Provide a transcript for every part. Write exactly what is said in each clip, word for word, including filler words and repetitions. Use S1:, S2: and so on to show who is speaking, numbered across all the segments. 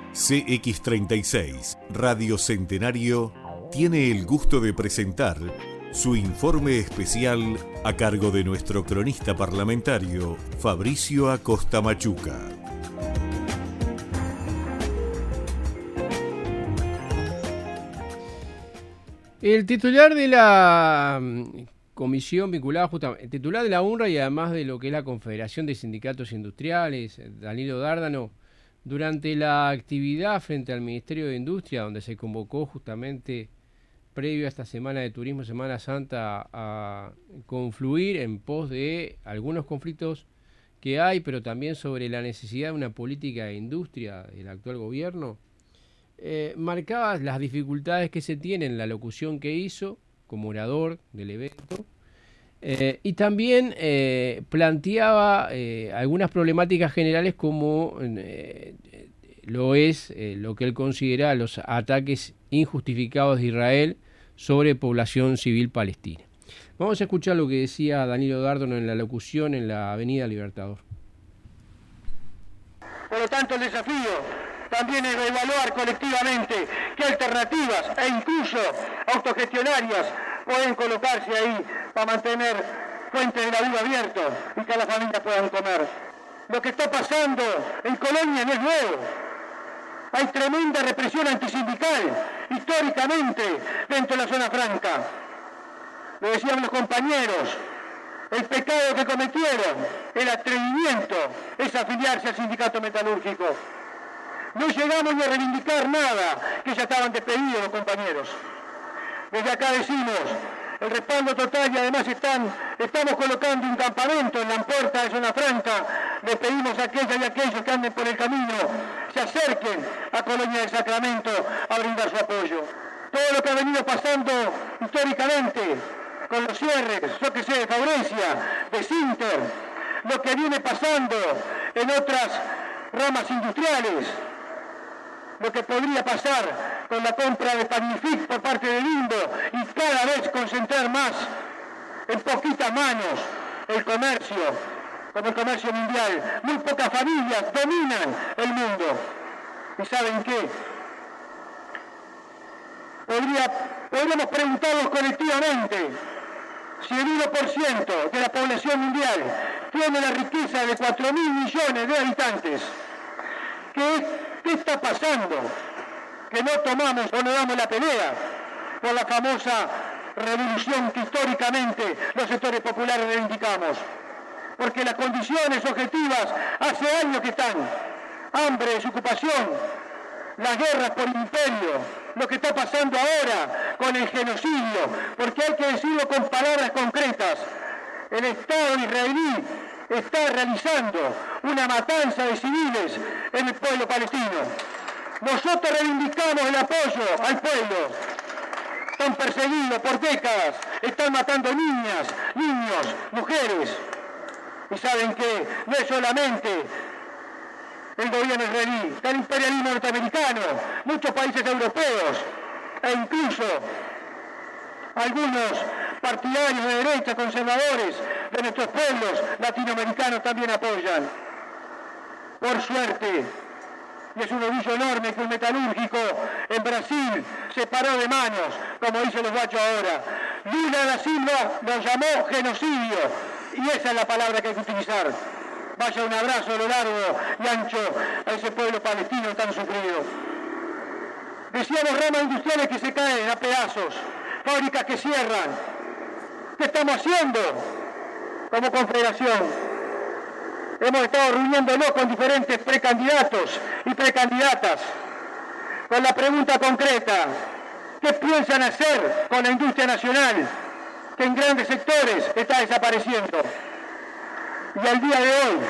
S1: C X treinta y seis, Radio Centenario, tiene el gusto de presentar su informe especial a cargo de nuestro cronista parlamentario, Fabricio Acosta Machuca.
S2: El titular de la comisión vinculada justamente, el titular de la UNRWA y además de lo que es la Confederación de Sindicatos Industriales, Danilo Dárdano, durante la actividad frente al Ministerio de Industria, donde se convocó justamente previo a esta semana de turismo, Semana Santa, a confluir en pos de algunos conflictos que hay, pero también sobre la necesidad de una política de industria del actual gobierno, eh, marcaba las dificultades que se tienen en la locución que hizo como orador del evento, eh, y también eh, planteaba eh, algunas problemáticas generales como eh, lo es eh, lo que él considera los ataques injustificados de Israel sobre población civil palestina. Vamos a escuchar lo que decía Danilo Dárdano en la locución en la Avenida Libertador.
S3: Por lo tanto, el desafío también es evaluar colectivamente qué alternativas e incluso autogestionarias pueden colocarse ahí para mantener fuentes de la vida abiertos y que las familias puedan comer. Lo que está pasando en Colonia no es nuevo. Hay tremenda represión antisindical, históricamente, dentro de la zona franca. Lo decían los compañeros, el pecado que cometieron, el atrevimiento, es afiliarse al sindicato metalúrgico. No llegamos ni a reivindicar nada, que ya estaban despedidos los compañeros. Desde acá decimos, el respaldo total y además están, estamos colocando un campamento en la puerta de Zona Franca. Les pedimos a aquellas y aquellos que anden por el camino, se acerquen a Colonia del Sacramento a brindar su apoyo. Todo lo que ha venido pasando históricamente, con los cierres, yo que sé, de Faurecia, de Sinter, lo que viene pasando en otras ramas industriales, lo que podría pasar con la compra de Panific por parte de Bimbo y cada vez concentrar más en poquitas manos el comercio, como el comercio mundial. Muy pocas familias dominan el mundo. ¿Y saben qué? Podría, podríamos preguntarnos colectivamente si el uno por ciento de la población mundial tiene la riqueza de cuatro mil millones de habitantes. ¿Qué, ¿Qué está pasando? Que no tomamos o no damos la pelea por la famosa revolución que históricamente los sectores populares reivindicamos. Porque las condiciones objetivas hace años que están. Hambre, desocupación, las guerras por imperio, lo que está pasando ahora con el genocidio, porque hay que decirlo con palabras concretas. El Estado israelí está realizando una matanza de civiles en el pueblo palestino. Nosotros reivindicamos el apoyo al pueblo. Están perseguidos por décadas, están matando niñas, niños, mujeres. Y saben que no es solamente el gobierno israelí, está el imperialismo norteamericano, muchos países europeos e incluso algunos partidarios de derecha, conservadores de nuestros pueblos latinoamericanos también apoyan. Por suerte, y es un orgullo enorme que un metalúrgico en Brasil se paró de manos, como dicen los guachos ahora. Lula da Silva lo llamó genocidio, y esa es la palabra que hay que utilizar. Vaya un abrazo a lo largo y ancho a ese pueblo palestino tan sufrido. Decíamos ramas industriales que se caen a pedazos, fábricas que cierran. ¿Qué estamos haciendo como confederación? Hemos estado reuniéndonos con diferentes precandidatos y precandidatas con la pregunta concreta: ¿qué piensan hacer con la industria nacional que en grandes sectores está desapareciendo? Y al día de hoy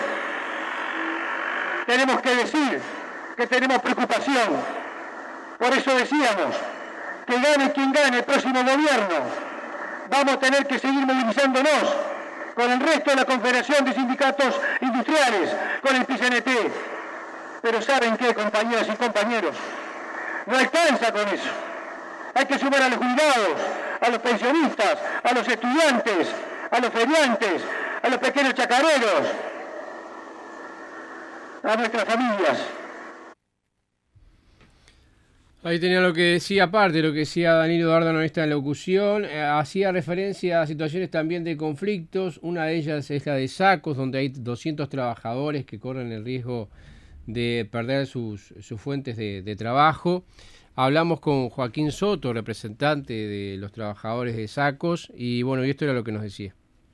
S3: tenemos que decir que tenemos preocupación. Por eso decíamos que gane quien gane el próximo gobierno, vamos a tener que seguir movilizándonos con el resto de la Confederación de Sindicatos Industriales, con el P C N T. Pero ¿saben qué, compañeras y compañeros? No alcanza con eso. Hay que sumar a los jubilados, a los pensionistas, a los estudiantes, a los feriantes, a los pequeños chacareros, a nuestras familias.
S2: Ahí tenía lo que decía, aparte lo que decía Danilo Dárdano en esta locución, eh, hacía referencia a situaciones también de conflictos. Una de ellas es la de Sacos, donde hay doscientos trabajadores que corren el riesgo de perder sus, sus fuentes de, de trabajo. Hablamos con Joaquín Soto, representante de los trabajadores de Sacos, y bueno, y esto era lo que nos decía.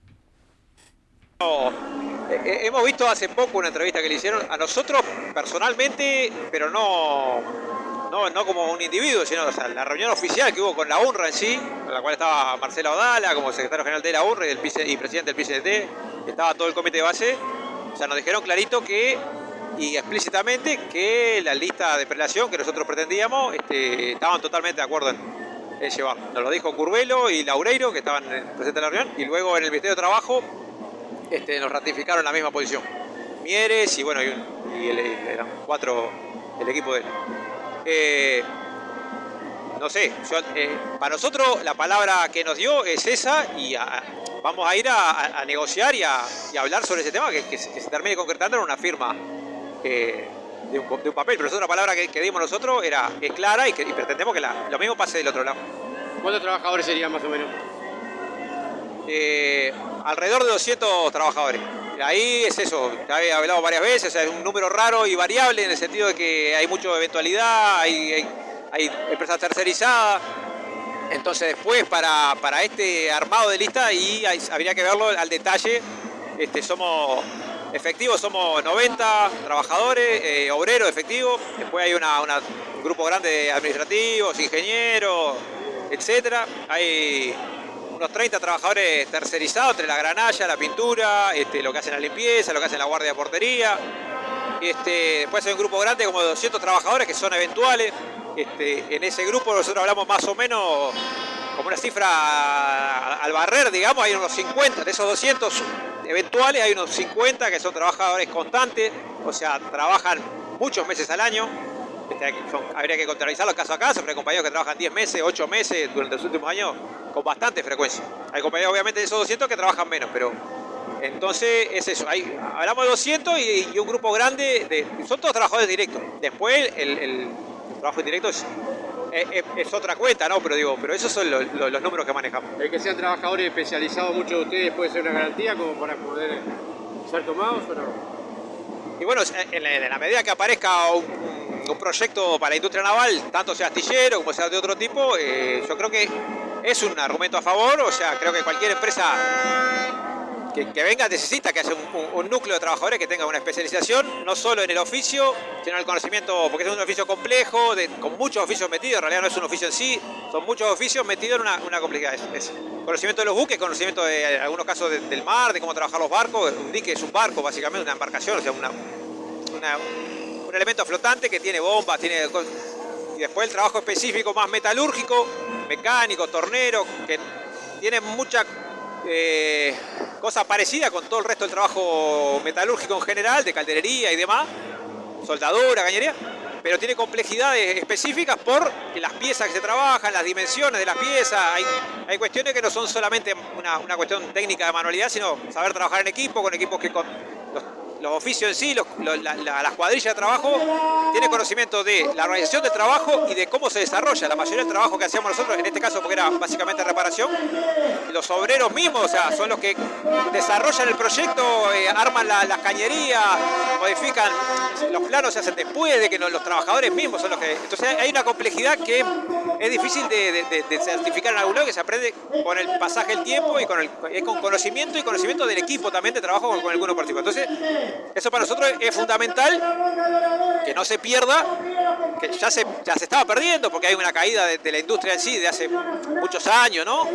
S4: No, eh, hemos visto hace poco una entrevista que le hicieron a nosotros personalmente, pero no... No, no como un individuo, sino o sea, la reunión oficial que hubo con la UNRWA en sí, en la cual estaba Marcela Odala como secretario general de la UNRWA y, del P C, y presidente del P C T, estaba todo el comité de base. O sea, nos dijeron clarito que, y explícitamente, que la lista de prelación que nosotros pretendíamos este, estaban totalmente de acuerdo en, en llevar. Nos lo dijo Curvelo y Laureiro, que estaban presentes en la reunión, y luego en el Ministerio de Trabajo este, nos ratificaron la misma posición. Mieres y bueno, y, un, y el, eran cuatro del equipo de él. Eh, no sé, yo, eh, para nosotros la palabra que nos dio es esa y a, vamos a ir a, a, a negociar y a, y a hablar sobre ese tema que, que, se, que se termine concretando en una firma eh, de, un, de un papel. Pero nosotros la palabra que, que dimos nosotros era, es clara y, que, y pretendemos que la, lo mismo pase del otro lado.
S2: ¿Cuántos trabajadores serían más o menos?
S4: Eh, alrededor de doscientos trabajadores. Ahí es eso, ya he hablado varias veces, o sea, es un número raro y variable en el sentido de que hay mucha eventualidad, hay, hay, hay empresas tercerizadas. Entonces después para, para este armado de lista y hay, habría que verlo al detalle. Este, somos efectivos, somos noventa trabajadores, eh, obreros efectivos. Después hay una, una, un grupo grande de administrativos, ingenieros, etcétera. Hay unos treinta trabajadores tercerizados entre la granalla, la pintura, este, lo que hacen la limpieza, lo que hacen la guardia de portería. Este, después hay un grupo grande como de doscientos trabajadores que son eventuales. Este, en ese grupo nosotros hablamos más o menos como una cifra al barrer, digamos, hay unos cincuenta, de esos doscientos eventuales hay unos cincuenta que son trabajadores constantes, o sea, trabajan muchos meses al año. Este, son, habría que contabilizarlos caso a caso, pero hay compañeros que trabajan diez meses, ocho meses durante los últimos años con bastante frecuencia. Hay compañeros obviamente de esos doscientos que trabajan menos, pero entonces es eso. Hay, hablamos de doscientos y, y un grupo grande, de, son todos trabajadores directos. Después el, el, el trabajo indirecto es, es, es otra cuenta, ¿no? Pero digo, pero esos son los, los, los números que manejamos.
S2: El que sean trabajadores especializados, muchos de ustedes, puede ser una garantía como para poder ser tomados o no.
S4: Y bueno, en la, en la medida que aparezca un, un proyecto para la industria naval, tanto sea astillero como sea de otro tipo, eh, yo creo que es un argumento a favor. O sea, creo que cualquier empresa que, que venga necesita que haya un, un, un núcleo de trabajadores que tenga una especialización, no solo en el oficio, sino en el conocimiento, porque es un oficio complejo, de, con muchos oficios metidos. En realidad no es un oficio en sí, son muchos oficios metidos en una, una complejidad. Es, es conocimiento de los buques, conocimiento de en algunos casos de, del mar, de cómo trabajar los barcos. Un dique es un barco, básicamente, una embarcación, o sea, una, una, un elemento flotante que tiene bombas, tiene... Y después el trabajo específico más metalúrgico, mecánico, tornero, que tiene mucha eh, cosa parecida con todo el resto del trabajo metalúrgico en general, de calderería y demás, soldadura, cañería, pero tiene complejidades específicas por las piezas que se trabajan, las dimensiones de las piezas. Hay, hay cuestiones que no son solamente una, una cuestión técnica de manualidad, sino saber trabajar en equipo, con equipos que con los, los oficios en sí, los, los, la, la, las cuadrillas de trabajo, tiene conocimiento de la organización del trabajo y de cómo se desarrolla. La mayoría del trabajo que hacíamos nosotros, en este caso porque era básicamente reparación, los obreros mismos, o sea, son los que desarrollan el proyecto, eh, arman la, las cañerías, modifican, los planos se hacen después de que los, los trabajadores mismos son los que... Entonces hay una complejidad que es difícil de, de, de, de certificar en algún lado, que se aprende con el pasaje del tiempo y con, el, con conocimiento y conocimiento del equipo también de trabajo con, con el que uno participa. Entonces, eso para nosotros es fundamental, que no se pierda, que ya se, ya se estaba perdiendo porque hay una caída de, de la industria en sí de hace muchos años, ¿no?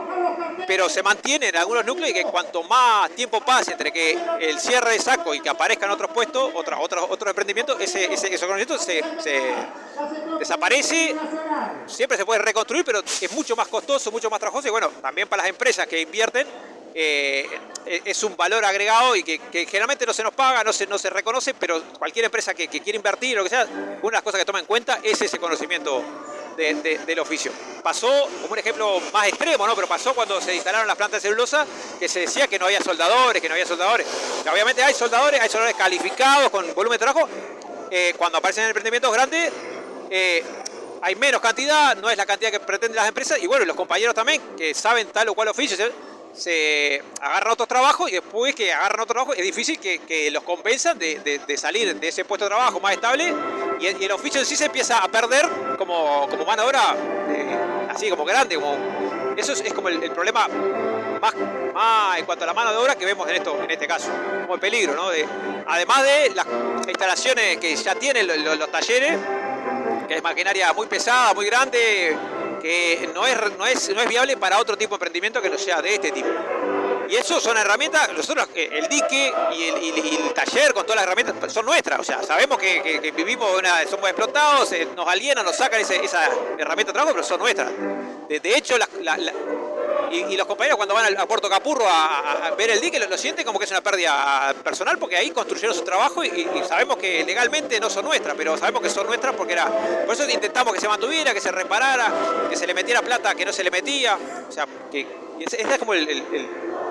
S4: Pero se mantiene en algunos núcleos y que cuanto más tiempo pase entre que el cierre de saco y que aparezcan otros puestos, otros otros otros emprendimientos, ese, ese, ese conocimiento se, se desaparece. Siempre se puede reconstruir, pero es mucho más costoso, mucho más trabajoso y bueno, también para las empresas que invierten eh, es un valor agregado y que, que generalmente no se nos paga, no se, no se reconoce, pero cualquier empresa que, que quiera invertir o lo que sea, una de las cosas que toma en cuenta es ese conocimiento de, de, del oficio. Pasó, como un ejemplo más extremo, ¿no? Pero pasó cuando se instalaron las plantas de celulosa, que se decía que no había soldadores, que no había soldadores. O obviamente hay soldadores, hay soldadores calificados con volumen de trabajo. Eh, cuando aparecen en emprendimientos grandes, eh, hay menos cantidad, no es la cantidad que pretenden las empresas, y bueno, los compañeros también, que saben tal o cual oficio, se, se agarran otros trabajos, y después que agarran otro trabajo, es difícil que, que los convenzan de, de, de salir de ese puesto de trabajo más estable, y el, y el oficio en sí se empieza a perder como, como mano de obra, eh, así como grande, como, eso es, es como el, el problema más, más en cuanto a la mano de obra que vemos en, esto, en este caso, como el peligro, ¿no? De, además de las instalaciones que ya tienen los, los, los talleres, que es maquinaria muy pesada, muy grande, que no es, no, es, no es viable para otro tipo de emprendimiento que no sea de este tipo. Y eso son herramientas, nosotros, el dique y el, y el taller con todas las herramientas son nuestras, o sea, sabemos que, que, que vivimos, una, somos explotados, nos alienan, nos sacan ese, esa herramienta de trabajo, pero son nuestras. De, de hecho, la, la, la, y, y los compañeros cuando van al, a Puerto Capurro a, a, a ver el dique lo, lo sienten como que es una pérdida personal, porque ahí construyeron su trabajo y, y sabemos que legalmente no son nuestras, pero sabemos que son nuestras porque era, por eso intentamos que se mantuviera, que se reparara, que se le metiera plata que no se le metía, o sea, que ese es como el, el, el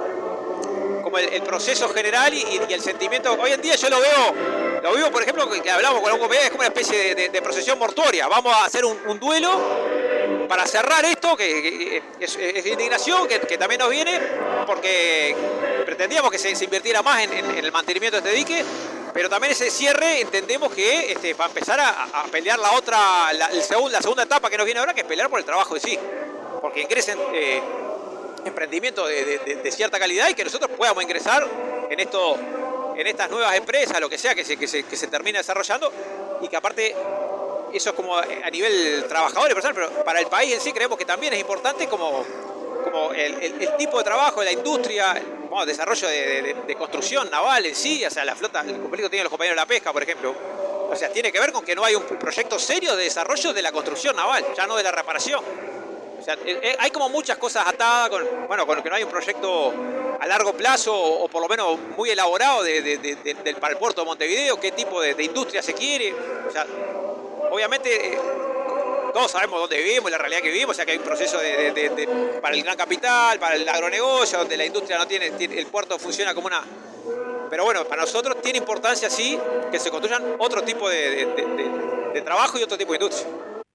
S4: como el, el proceso general y, y el sentimiento. Hoy en día yo lo veo, lo vivo, por ejemplo, que hablamos con algún compañero, es como una especie de, de, de procesión mortuoria. Vamos a hacer un, un duelo para cerrar esto, que, que es, es indignación, que, que también nos viene, porque pretendíamos que se, se invirtiera más en, en, en el mantenimiento de este dique, pero también ese cierre entendemos que este, va a empezar a, a pelear la otra, la, el segundo, la segunda etapa que nos viene ahora, que es pelear por el trabajo en sí, porque ingresen eh, emprendimientos de, de, de cierta calidad y que nosotros podamos ingresar en esto, en estas nuevas empresas, lo que sea que se, que se, que se termine desarrollando, y que aparte eso es como a nivel trabajador y personal, pero para el país en sí creemos que también es importante como, como el, el, el tipo de trabajo de la industria, bueno, desarrollo de, de, de construcción naval en sí, o sea, la flota, el conflicto que tienen los compañeros de la pesca, por ejemplo, o sea, tiene que ver con que no hay un proyecto serio de desarrollo de la construcción naval, ya no de la reparación. O sea, hay como muchas cosas atadas con, bueno, con que no hay un proyecto a largo plazo o, o por lo menos muy elaborado de, de, de, de, del, para el puerto de Montevideo, qué tipo de, de industria se quiere. O sea, obviamente eh, todos sabemos dónde vivimos y la realidad que vivimos, o sea que hay un proceso de, de, de, de, para el gran capital, para el agronegocio, donde la industria no tiene, tiene, el puerto funciona como una... Pero bueno, para nosotros tiene importancia sí que se construyan otro tipo de, de, de, de, de trabajo y otro tipo de industria.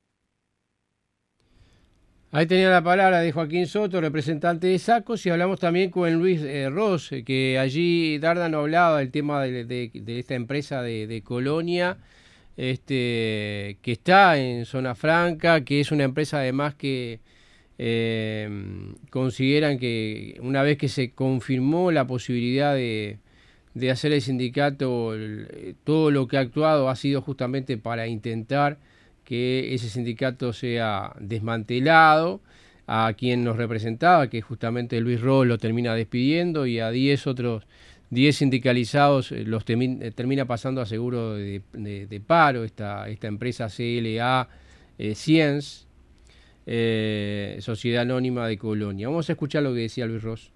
S2: Ahí tenía la palabra de Joaquín Soto, representante de SACOS, y hablamos también con Luis eh, Ross, que allí Dárdano hablaba del tema de, de, de esta empresa de, de Colonia, este, que está en Zona Franca, que es una empresa además que eh, consideran que una vez que se confirmó la posibilidad de, de hacer el sindicato, el, todo lo que ha actuado ha sido justamente para intentar que ese sindicato sea desmantelado. A quien nos representaba, que justamente Luis Ross, lo termina despidiendo, y a diez otros diez sindicalizados los termina, termina pasando a seguro de, de, de paro, esta, esta empresa C L A eh, Ciens, eh, Sociedad Anónima de Colonia. Vamos a escuchar lo que decía Luis Ross.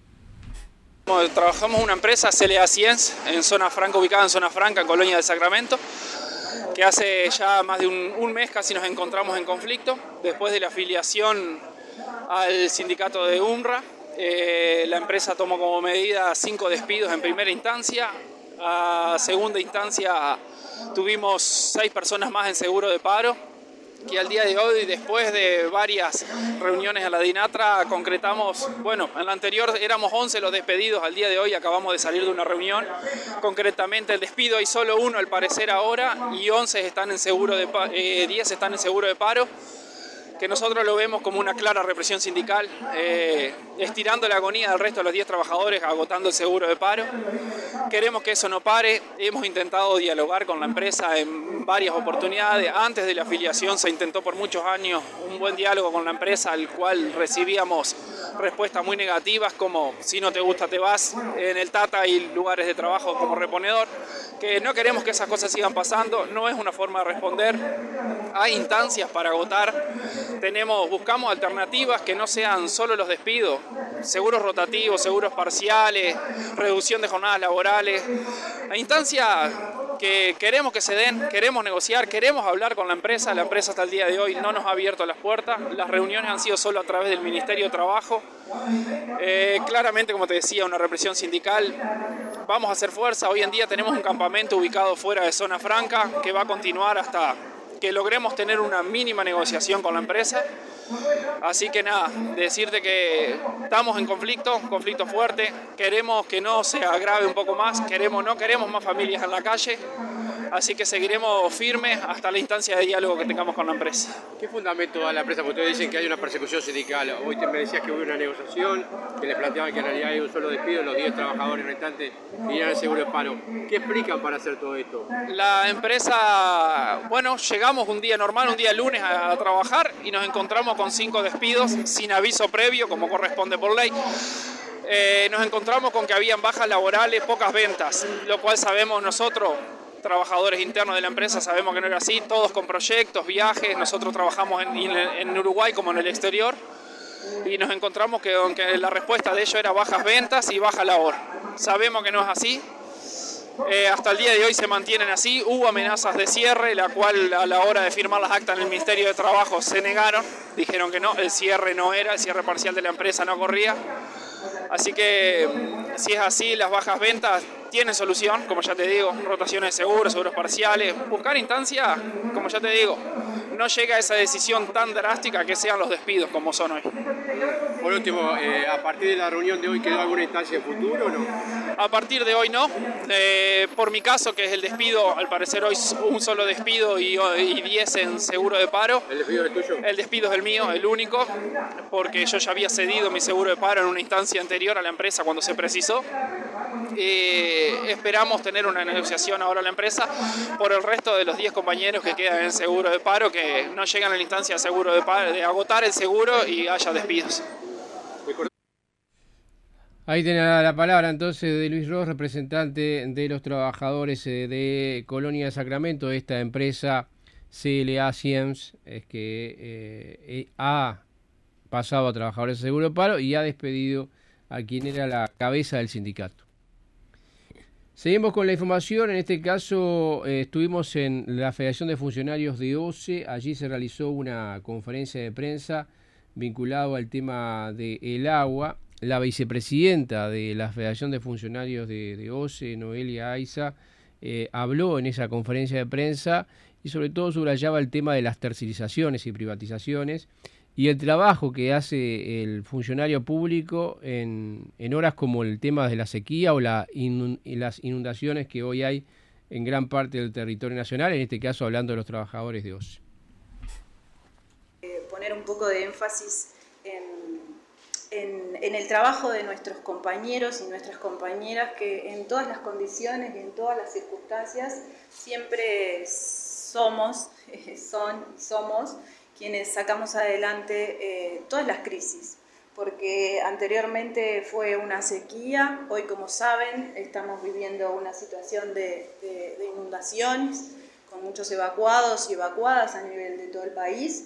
S5: Trabajamos en una empresa, C L A Ciens, en Zona Franca, ubicada en Zona Franca, Colonia del Sacramento, que hace ya más de un, un mes casi nos encontramos en conflicto, después de la afiliación al sindicato de UNRWA. Eh, la empresa tomó como medida cinco despidos en primera instancia. A segunda instancia tuvimos seis personas más en seguro de paro, que al día de hoy, después de varias reuniones a la DINATRA, concretamos, bueno, en la anterior éramos once los despedidos, al día de hoy acabamos de salir de una reunión, concretamente el despido hay solo uno al parecer ahora, y once están en seguro de, eh, diez están en seguro de paro, que nosotros lo vemos como una clara represión sindical, eh, estirando la agonía del resto de los diez trabajadores, agotando el seguro de paro. Queremos que eso no pare. Hemos intentado dialogar con la empresa en varias oportunidades. Antes de la afiliación se intentó por muchos años un buen diálogo con la empresa, al cual recibíamos respuestas muy negativas, como si no te gusta te vas. En el Tata hay lugares de trabajo como reponedor, que no queremos que esas cosas sigan pasando. No es una forma de responder. Hay instancias para agotar. Tenemos, buscamos alternativas que no sean solo los despidos, seguros rotativos, seguros parciales, reducción de jornadas laborales. Hay instancias que queremos que se den, queremos negociar, queremos hablar con la empresa. La empresa hasta el día de hoy no nos ha abierto las puertas. Las reuniones han sido solo a través del Ministerio de Trabajo. Eh, claramente, como te decía, una represión sindical. Vamos a hacer fuerza. Hoy en día tenemos un campamento ubicado fuera de Zona Franca que va a continuar hasta que logremos tener una mínima negociación con la empresa. Así que nada, decirte que estamos en conflicto, un conflicto fuerte, queremos que no se agrave un poco más, queremos, no queremos más familias en la calle, así que seguiremos firmes hasta la instancia de diálogo que tengamos con la empresa.
S2: ¿Qué fundamento da la empresa? Porque ustedes dicen que hay una persecución sindical. Hoy me decías que hubo una negociación, que les planteaban que en realidad hay un solo despido, los diez trabajadores restantes irían al seguro de paro. ¿Qué explican para hacer todo esto?
S5: La empresa, bueno, llegamos un día normal, un día lunes a, a trabajar y nos encontramos con cinco despidos sin aviso previo, como corresponde por ley. Eh, nos encontramos con que habían bajas laborales, pocas ventas, lo cual sabemos nosotros, trabajadores internos de la empresa, sabemos que no era así, todos con proyectos, viajes, nosotros trabajamos en, en Uruguay como en el exterior y nos encontramos que, que la respuesta de ellos era bajas ventas y baja labor. Sabemos que no es así, eh, hasta el día de hoy se mantienen así, hubo amenazas de cierre, la cual a la hora de firmar las actas en el Ministerio de Trabajo se negaron, dijeron que no, el cierre no era, el cierre parcial de la empresa no corría. Así que si es así, las bajas ventas tienen solución, como ya te digo, rotaciones de seguros, seguros parciales, buscar instancias, como ya te digo, no llega a esa decisión tan drástica que sean los despidos como son hoy.
S2: Por último, eh, a partir de la reunión de hoy, ¿quedó alguna instancia en futuro o no?
S5: A partir de hoy no, eh, por mi caso, que es el despido, al parecer hoy un solo despido y, y diez en seguro de paro.
S2: ¿El despido es tuyo?
S5: El despido es el mío, el único, porque yo ya había cedido mi seguro de paro en una instancia anterior a la empresa cuando se precisó. Eh, esperamos tener una negociación ahora en la empresa por el resto de los diez compañeros que quedan en seguro de paro, que no llegan a la instancia de seguro de paro, de agotar el seguro y haya despidos.
S2: Ahí tiene la palabra entonces de Luis Ros, representante de los trabajadores de Colonia de Sacramento, esta empresa C L A Siemens, es que eh, ha pasado a trabajadores de seguro de paro y ha despedido a quien era la cabeza del sindicato. Seguimos con la información, en este caso eh, estuvimos en la Federación de Funcionarios de O C E, allí se realizó una conferencia de prensa vinculado al tema del agua. La vicepresidenta de la Federación de Funcionarios de, de O C E, Noelia Aiza, eh, habló en esa conferencia de prensa y sobre todo subrayaba el tema de las tercerizaciones y privatizaciones y el trabajo que hace el funcionario público en, en horas como el tema de la sequía o la inun, las inundaciones que hoy hay en gran parte del territorio nacional, en este caso hablando de los trabajadores de O C E.
S6: Eh, poner un poco de énfasis en, en, en el trabajo de nuestros compañeros y nuestras compañeras que en todas las condiciones y en todas las circunstancias siempre somos, son y somos quienes sacamos adelante eh, todas las crisis, porque anteriormente fue una sequía, hoy como saben estamos viviendo una situación de, de, de inundaciones, con muchos evacuados y evacuadas a nivel de todo el país,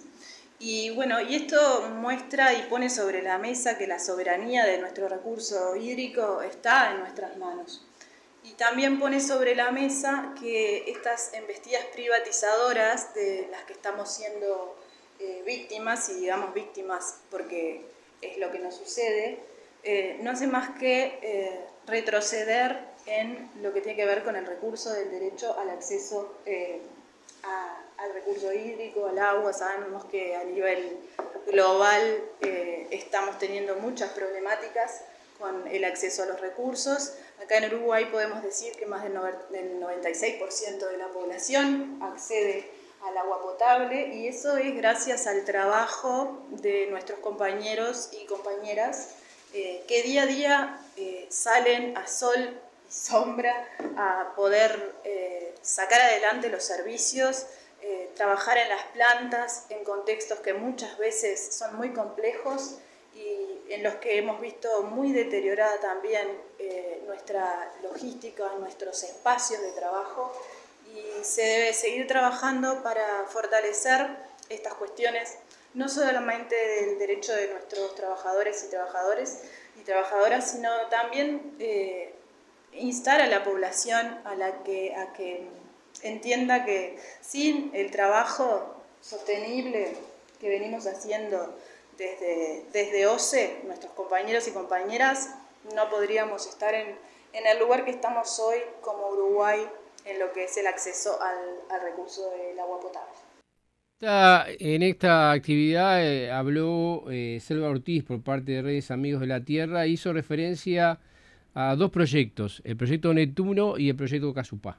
S6: y bueno, y esto muestra y pone sobre la mesa que la soberanía de nuestro recurso hídrico está en nuestras manos. Y también pone sobre la mesa que estas embestidas privatizadoras de las que estamos siendo Eh, víctimas, y digamos víctimas porque es lo que nos sucede, eh, no hace más que eh, retroceder en lo que tiene que ver con el recurso del derecho al acceso eh, a, al recurso hídrico, al agua. Sabemos que a nivel global eh, estamos teniendo muchas problemáticas con el acceso a los recursos. Acá en Uruguay podemos decir que más del noventa y seis por ciento de la población accede al agua potable, y eso es gracias al trabajo de nuestros compañeros y compañeras eh, que día a día eh, salen a sol y sombra a poder eh, sacar adelante los servicios, eh, trabajar en las plantas en contextos que muchas veces son muy complejos y en los que hemos visto muy deteriorada también eh, nuestra logística, nuestros espacios de trabajo. Y se debe seguir trabajando para fortalecer estas cuestiones, no solamente del derecho de nuestros trabajadores y trabajadores y trabajadoras, sino también eh, instar a la población a, la que, a que entienda que sin el trabajo sostenible que venimos haciendo desde, desde O C E, nuestros compañeros y compañeras, no podríamos estar en, en el lugar que estamos hoy como Uruguay, en lo que es el acceso al, al recurso del agua potable.
S2: En esta actividad eh, habló eh, Selva Ortiz por parte de Redes Amigos de la Tierra, hizo referencia a dos proyectos, el proyecto Neptuno y el proyecto Casupá.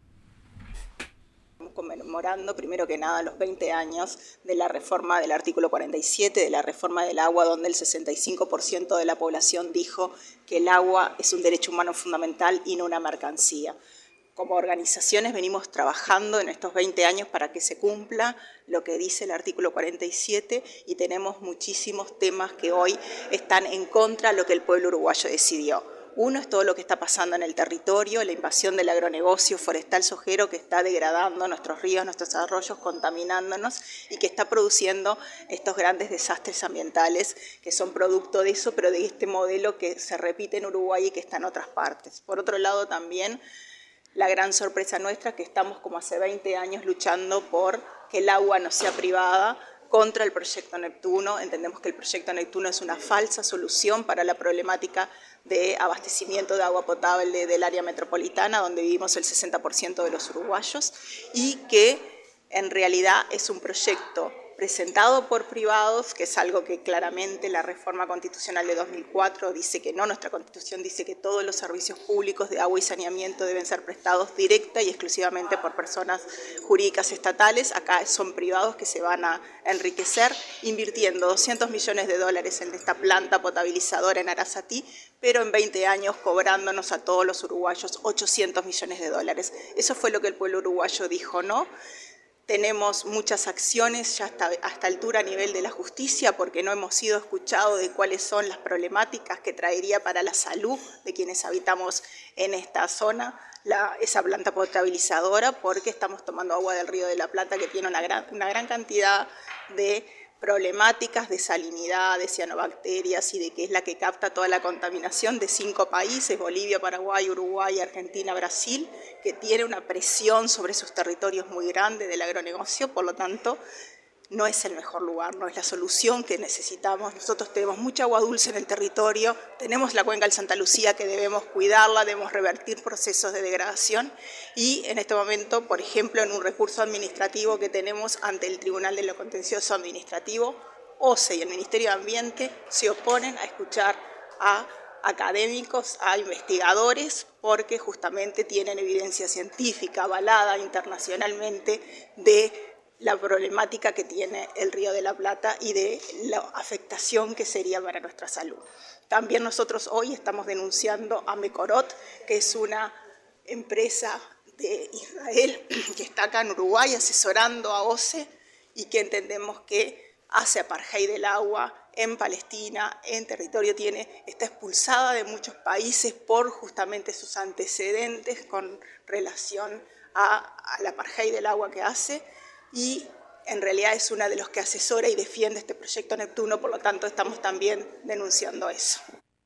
S7: Conmemorando primero que nada los veinte años de la reforma del artículo cuarenta y siete, de la reforma del agua, donde el sesenta y cinco por ciento de la población dijo que el agua es un derecho humano fundamental y no una mercancía. Como organizaciones venimos trabajando en estos veinte años para que se cumpla lo que dice el artículo cuarenta y siete y tenemos muchísimos temas que hoy están en contra de lo que el pueblo uruguayo decidió. Uno es todo lo que está pasando en el territorio, la invasión del agronegocio forestal sojero que está degradando nuestros ríos, nuestros arroyos, contaminándonos y que está produciendo estos grandes desastres ambientales que son producto de eso, pero de este modelo que se repite en Uruguay y que está en otras partes. Por otro lado también, la gran sorpresa nuestra que estamos como hace veinte años luchando por que el agua no sea privada contra el proyecto Neptuno. Entendemos que el proyecto Neptuno es una falsa solución para la problemática de abastecimiento de agua potable del área metropolitana, donde vivimos el sesenta por ciento de los uruguayos, y que en realidad es un proyecto presentado por privados, que es algo que claramente la reforma constitucional de dos mil cuatro dice que no. Nuestra constitución dice que todos los servicios públicos de agua y saneamiento deben ser prestados directa y exclusivamente por personas jurídicas estatales. Acá son privados que se van a enriquecer invirtiendo doscientos millones de dólares en esta planta potabilizadora en Arasatí, pero en veinte años cobrándonos a todos los uruguayos ochocientos millones de dólares. Eso fue lo que el pueblo uruguayo dijo, ¿no? Tenemos muchas acciones ya hasta, hasta altura a nivel de la justicia porque no hemos sido escuchados de cuáles son las problemáticas que traería para la salud de quienes habitamos en esta zona la, esa planta potabilizadora, porque estamos tomando agua del Río de la Plata que tiene una gran, una gran cantidad de problemáticas de salinidad, de cianobacterias y de que es la que capta toda la contaminación de cinco países, Bolivia, Paraguay, Uruguay, Argentina, Brasil, que tiene una presión sobre sus territorios muy grande del agronegocio, por lo tanto no es el mejor lugar, no es la solución que necesitamos. Nosotros tenemos mucha agua dulce en el territorio, tenemos la cuenca del Santa Lucía que debemos cuidarla, debemos revertir procesos de degradación y en este momento, por ejemplo, en un recurso administrativo que tenemos ante el Tribunal de lo Contencioso Administrativo, O C E y el Ministerio de Ambiente se oponen a escuchar a académicos, a investigadores, porque justamente tienen evidencia científica avalada internacionalmente de la problemática que tiene el Río de la Plata y de la afectación que sería para nuestra salud. También nosotros hoy estamos denunciando a Mekorot, que es una empresa de Israel que está acá en Uruguay asesorando a O C E y que entendemos que hace apartheid del agua en Palestina, en territorio, tiene, está expulsada de muchos países por justamente sus antecedentes con relación a, al apartheid del agua que hace, y en realidad es una de los que asesora y defiende este proyecto Neptuno, por lo tanto estamos también denunciando eso.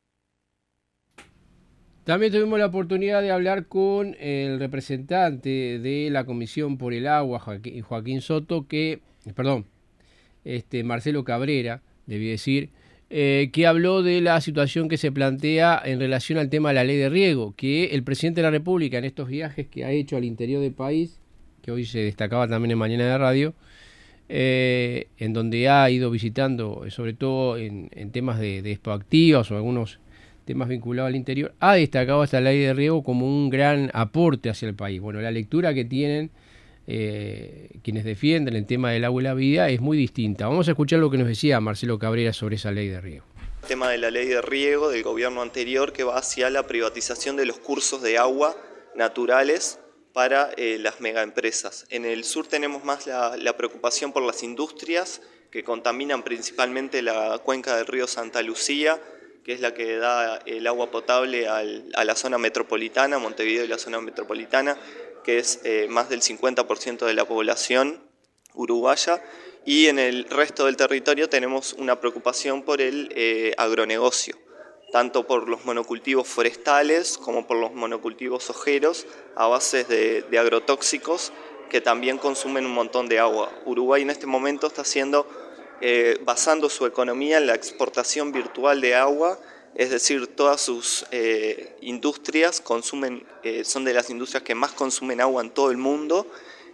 S2: También tuvimos la oportunidad de hablar con el representante de la Comisión por el Agua, Joaquín Soto, que, perdón, este Marcelo Cabrera, debí decir, eh, que habló de la situación que se plantea en relación al tema de la ley de riego, que el presidente de la República en estos viajes que ha hecho al interior del país, que hoy se destacaba también en Mañana de Radio, eh, en donde ha ido visitando, sobre todo en, en temas de, de expoactivas o algunos temas vinculados al interior, ha destacado esta ley de riego como un gran aporte hacia el país. Bueno, la lectura que tienen eh, quienes defienden el tema del agua y la vida es muy distinta. Vamos a escuchar lo que nos decía Marcelo Cabrera sobre esa ley de riego.
S8: El tema de la ley de riego del gobierno anterior que va hacia la privatización de los cursos de agua naturales para eh, las megaempresas. En el sur tenemos más la, la preocupación por las industrias que contaminan principalmente la cuenca del río Santa Lucía, que es la que da el agua potable al, a la zona metropolitana, Montevideo y la zona metropolitana, que es eh, más del cincuenta por ciento de la población uruguaya, y en el resto del territorio tenemos una preocupación por el eh, agronegocio, tanto por los monocultivos forestales como por los monocultivos sojeros a bases de, de agrotóxicos que también consumen un montón de agua. Uruguay en este momento está haciendo, eh, basando su economía en la exportación virtual de agua, es decir, todas sus eh, industrias consumen, eh, son de las industrias que más consumen agua en todo el mundo.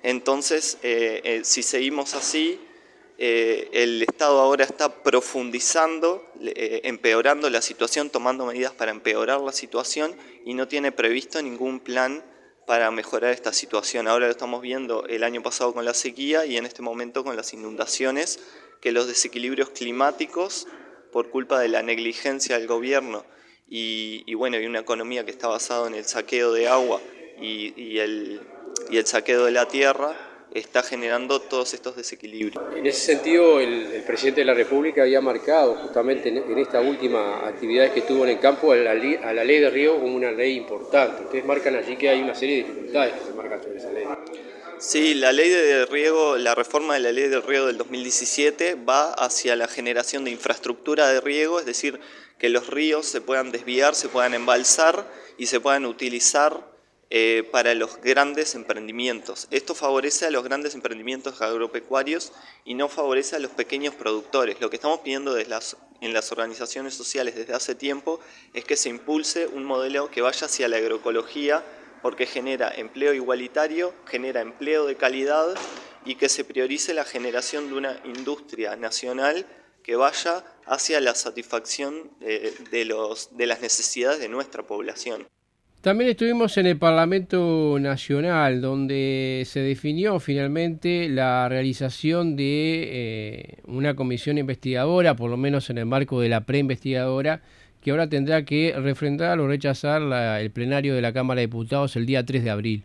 S8: Entonces, eh, eh, si seguimos así, eh, el Estado ahora está profundizando, eh, empeorando la situación, tomando medidas para empeorar la situación y no tiene previsto ningún plan para mejorar esta situación. Ahora lo estamos viendo el año pasado con la sequía y en este momento con las inundaciones, que los desequilibrios climáticos, por culpa de la negligencia del gobierno y, y, bueno, y una economía que está basada en el saqueo de agua y, y, el, y el saqueo de la tierra, está generando todos estos desequilibrios.
S2: En ese sentido, el, el presidente de la República había marcado justamente en, en esta última actividad que tuvo en el campo a la, a la ley de riego como una ley importante. Ustedes marcan allí que hay una serie de dificultades que se marcan sobre esa ley.
S8: Sí, la ley de riego, la reforma de la ley de riego del dos mil diecisiete va hacia la generación de infraestructura de riego, es decir, que los ríos se puedan desviar, se puedan embalsar y se puedan utilizar Eh, para los grandes emprendimientos. Esto favorece a los grandes emprendimientos agropecuarios y no favorece a los pequeños productores. Lo que estamos pidiendo desde las, en las organizaciones sociales desde hace tiempo es que se impulse un modelo que vaya hacia la agroecología, porque genera empleo igualitario, genera empleo de calidad y que se priorice la generación de una industria nacional que vaya hacia la satisfacción eh, de, los, de las necesidades de nuestra población.
S2: También estuvimos en el Parlamento Nacional, donde se definió finalmente la realización de eh, una comisión investigadora, por lo menos en el marco de la preinvestigadora, que ahora tendrá que refrendar o rechazar la, el plenario de la Cámara de Diputados el día tres de abril.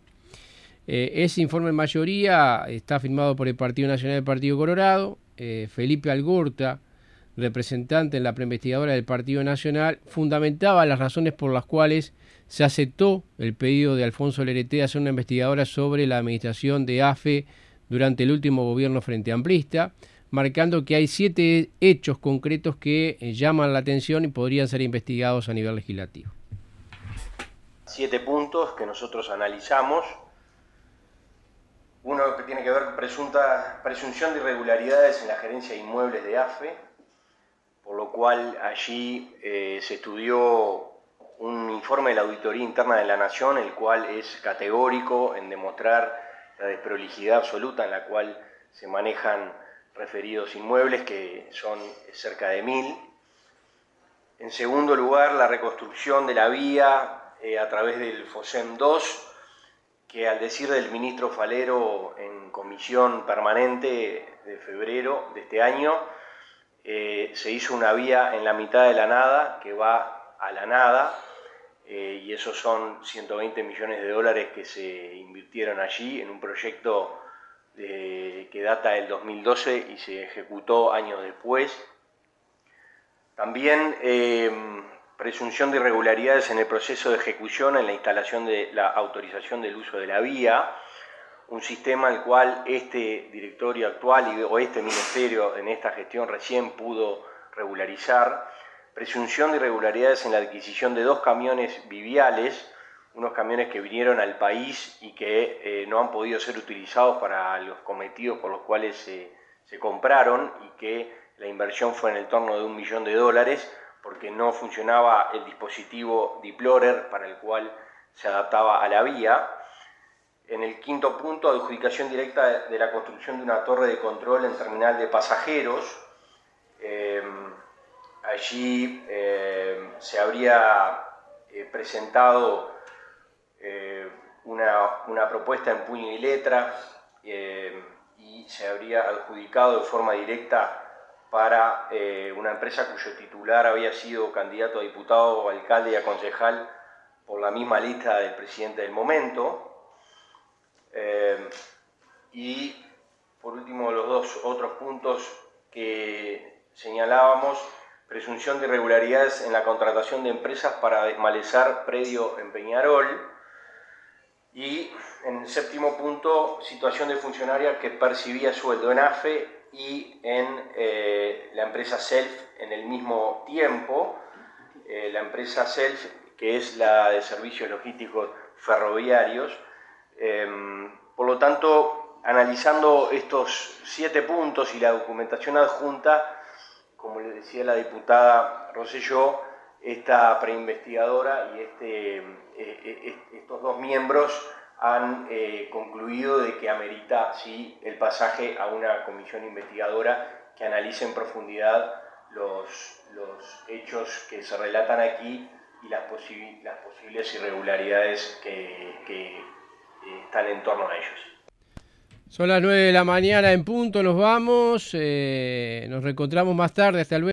S2: Eh, ese informe en mayoría está firmado por el Partido Nacional del Partido Colorado. Eh, Felipe Algorta, representante en la preinvestigadora del Partido Nacional, fundamentaba las razones por las cuales se aceptó el pedido de Alfonso Lerete de hacer una investigadora sobre la administración de A F E durante el último gobierno frente amplista, marcando que hay siete hechos concretos que llaman la atención y podrían ser investigados a nivel legislativo.
S9: Siete puntos que nosotros analizamos. Uno que tiene que ver con presunta, presunción de irregularidades en la gerencia de inmuebles de A F E, por lo cual allí eh, se estudió un informe de la Auditoría Interna de la Nación, el cual es categórico en demostrar la desprolijidad absoluta en la cual se manejan referidos inmuebles, que son cerca de mil. En segundo lugar, la reconstrucción de la vía eh, a través del FOSEM dos, que al decir del ministro Falero en comisión permanente de febrero de este año, eh, se hizo una vía en la mitad de la nada, que va a la nada, Eh, y esos son ciento veinte millones de dólares que se invirtieron allí en un proyecto de, que data del dos mil doce y se ejecutó años después. También eh, presunción de irregularidades en el proceso de ejecución en la instalación de la autorización del uso de la vía, un sistema al cual este directorio actual y, o este ministerio en esta gestión recién pudo regularizar. Presunción de irregularidades en la adquisición de dos camiones viviales, unos camiones que vinieron al país y que eh, no han podido ser utilizados para los cometidos por los cuales se, se compraron, y que la inversión fue en el torno de un millón de dólares porque no funcionaba el dispositivo Diplorer para el cual se adaptaba a la vía. En el quinto punto, adjudicación directa de, de la construcción de una torre de control en terminal de pasajeros. Eh, Allí eh, se habría eh, presentado eh, una, una propuesta en puño y letra eh, y se habría adjudicado de forma directa para eh, una empresa cuyo titular había sido candidato a diputado, alcalde y a concejal por la misma lista del presidente del momento. Eh, y por último, los dos otros puntos que señalábamos: presunción de irregularidades en la contratación de empresas para desmalezar predio en Peñarol. Y en el séptimo punto, situación de funcionaria que percibía sueldo en A F E y en eh, la empresa Self en el mismo tiempo. Eh, la empresa Self, que es la de servicios logísticos ferroviarios. Eh, por lo tanto, analizando estos siete puntos y la documentación adjunta, como le decía la diputada Rosselló, esta preinvestigadora y este, eh, estos dos miembros han eh, concluido de que amerita sí, el pasaje a una comisión investigadora que analice en profundidad los, los hechos que se relatan aquí y las, posi las posibles irregularidades que, que eh, están en torno a ellos.
S2: Son las nueve de la mañana en punto, nos vamos, eh, nos reencontramos más tarde, hasta luego.